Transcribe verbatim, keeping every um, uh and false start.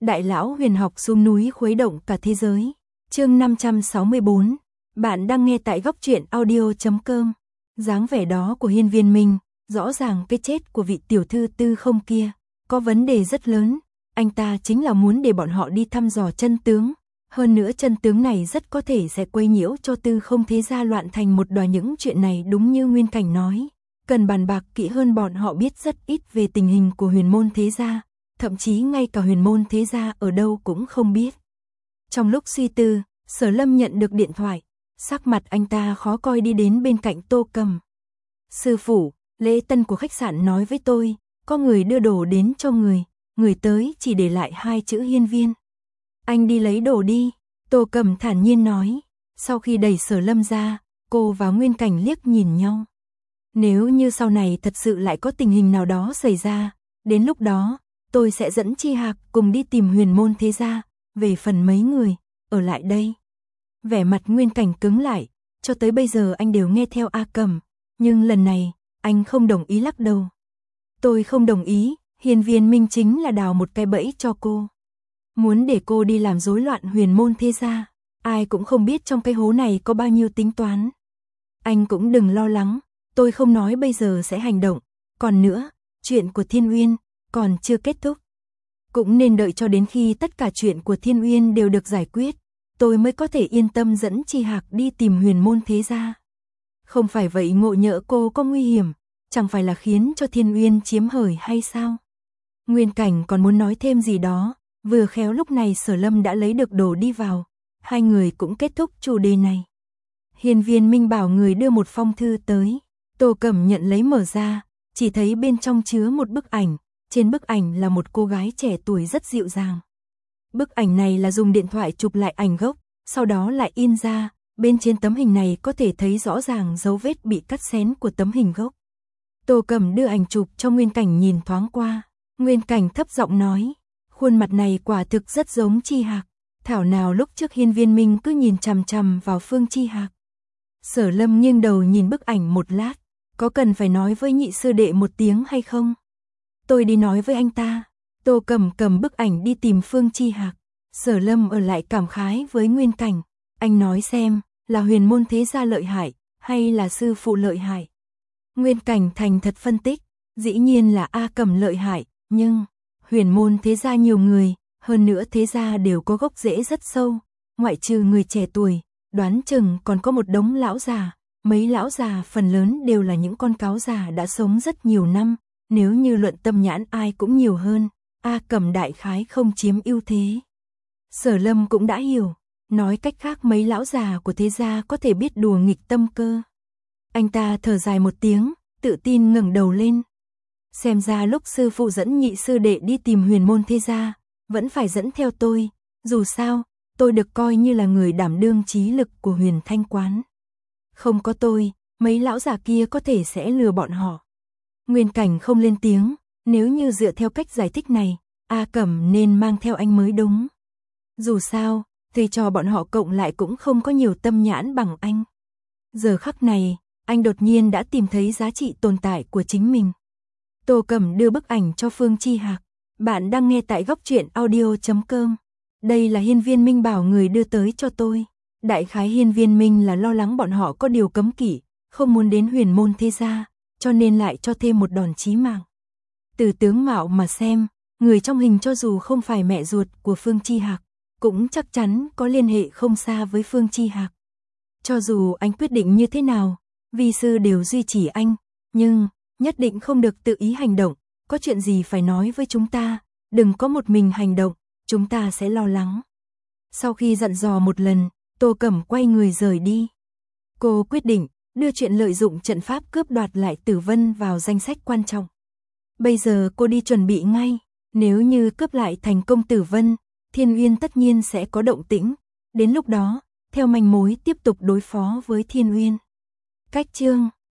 Đại lão huyền học xuống núi khuấy động cả thế giới. Chương năm trăm sáu mươi bốn. Bạn đang nghe tại góc truyện audio chấm com. Dáng vẻ đó của Hiên Viên Minh, rõ ràng cái chết của vị tiểu thư Tư Không kia có vấn đề rất lớn. Anh ta chính là muốn để bọn họ đi thăm dò chân tướng. Hơn nữa chân tướng này rất có thể sẽ quấy nhiễu cho Tư Không thế gia loạn thành một đòa. Những chuyện này đúng như Nguyên Cảnh nói, cần bàn bạc kỹ hơn. Bọn họ biết rất ít về tình hình của huyền môn thế gia, thậm chí ngay cả huyền môn thế gia ở đâu cũng không biết. Trong lúc suy tư, Sở Lâm nhận được điện thoại, sắc mặt anh ta khó coi đi đến bên cạnh Tô Cầm. Sư phụ, lễ tân của khách sạn nói với tôi, có người đưa đồ đến cho người, người tới chỉ để lại hai chữ Hiên Viên. Anh đi lấy đồ đi, Tô Cầm thản nhiên nói. Sau khi đẩy Sở Lâm ra, cô và Nguyên Cảnh liếc nhìn nhau. Nếu như sau này thật sự lại có tình hình nào đó xảy ra, đến lúc đó, tôi sẽ dẫn Chi Hạc cùng đi tìm huyền môn thế gia. Về phần mấy người ở lại đây, vẻ mặt Nguyên Cảnh cứng lại. Cho tới bây giờ anh đều nghe theo A Cầm, nhưng lần này anh không đồng ý, lắc đầu. Tôi không đồng ý. Hiên Viên Minh chính là đào một cái bẫy cho cô, muốn để cô đi làm rối loạn huyền môn thế gia. Ai cũng không biết trong cái hố này có bao nhiêu tính toán. Anh cũng đừng lo lắng, tôi không nói bây giờ sẽ hành động. Còn nữa, chuyện của Thiên Uyên còn chưa kết thúc, cũng nên đợi cho đến khi tất cả chuyện của Thiên Uyên đều được giải quyết, tôi mới có thể yên tâm dẫn Chi Hạc đi tìm huyền môn thế gia. Không phải vậy ngộ nhỡ cô có nguy hiểm, chẳng phải là khiến cho Thiên Uyên chiếm hời hay sao? Nguyên Cảnh còn muốn nói thêm gì đó, vừa khéo lúc này Sở Lâm đã lấy được đồ đi vào, hai người cũng kết thúc chủ đề này. Hiên Viên Minh bảo người đưa một phong thư tới, Tô Cẩm nhận lấy mở ra, chỉ thấy bên trong chứa một bức ảnh, trên bức ảnh là một cô gái trẻ tuổi rất dịu dàng. Bức ảnh này là dùng điện thoại chụp lại ảnh gốc, sau đó lại in ra, bên trên tấm hình này có thể thấy rõ ràng dấu vết bị cắt xén của tấm hình gốc. Tô Cẩm đưa ảnh chụp cho Nguyên Cảnh nhìn thoáng qua, Nguyên Cảnh thấp giọng nói, khuôn mặt này quả thực rất giống Chi Hạc, thảo nào lúc trước Hiên Viên Minh cứ nhìn chằm chằm vào Phương Chi Hạc. Sở Lâm nghiêng đầu nhìn bức ảnh một lát, có cần phải nói với nhị sư đệ một tiếng hay không? Tôi đi nói với anh ta. Tô Cầm cầm bức ảnh đi tìm Phương Chi Hạc. Sở Lâm ở lại cảm khái với Nguyên Cảnh, anh nói xem, là huyền môn thế gia lợi hại, hay là sư phụ lợi hại? Nguyên Cảnh thành thật phân tích, dĩ nhiên là A Cầm lợi hại, nhưng huyền môn thế gia nhiều người, hơn nữa thế gia đều có gốc rễ rất sâu, ngoại trừ người trẻ tuổi, đoán chừng còn có một đống lão già, mấy lão già phần lớn đều là những con cáo già đã sống rất nhiều năm, nếu như luận tâm nhãn ai cũng nhiều hơn, A Cầm đại khái không chiếm ưu thế. Sở Lâm cũng đã hiểu, nói cách khác mấy lão già của thế gia có thể biết đùa nghịch tâm cơ. Anh ta thở dài một tiếng, tự tin ngẩng đầu lên. Xem ra lúc sư phụ dẫn nhị sư đệ đi tìm huyền môn thế gia, vẫn phải dẫn theo tôi, dù sao, tôi được coi như là người đảm đương trí lực của Huyền Thanh Quán. Không có tôi, mấy lão già kia có thể sẽ lừa bọn họ. Nguyên Cảnh không lên tiếng, nếu như dựa theo cách giải thích này, A Cẩm nên mang theo anh mới đúng. Dù sao, thầy trò bọn họ cộng lại cũng không có nhiều tâm nhãn bằng anh. Giờ khắc này, anh đột nhiên đã tìm thấy giá trị tồn tại của chính mình. Tô Cẩm đưa bức ảnh cho Phương Chi Hạc. Bạn đang nghe tại góc truyện audio chấm com. Đây là Hiên Viên Minh bảo người đưa tới cho tôi. Đại khái Hiên Viên Minh là lo lắng bọn họ có điều cấm kỵ, không muốn đến huyền môn thế gia, cho nên lại cho thêm một đòn chí mạng. Từ tướng mạo mà xem, người trong hình cho dù không phải mẹ ruột của Phương Chi Hạc, cũng chắc chắn có liên hệ không xa với Phương Chi Hạc. Cho dù anh quyết định như thế nào, vi sư đều duy trì anh, nhưng nhất định không được tự ý hành động, có chuyện gì phải nói với chúng ta, đừng có một mình hành động, chúng ta sẽ lo lắng. Sau khi dặn dò một lần, Tô Cẩm quay người rời đi. Cô quyết định đưa chuyện lợi dụng trận pháp cướp đoạt lại Tử Vân vào danh sách quan trọng. Bây giờ cô đi chuẩn bị ngay, nếu như cướp lại thành công Tử Vân, Thiên Uyên tất nhiên sẽ có động tĩnh, đến lúc đó, theo manh mối tiếp tục đối phó với Thiên Uyên. Cách chương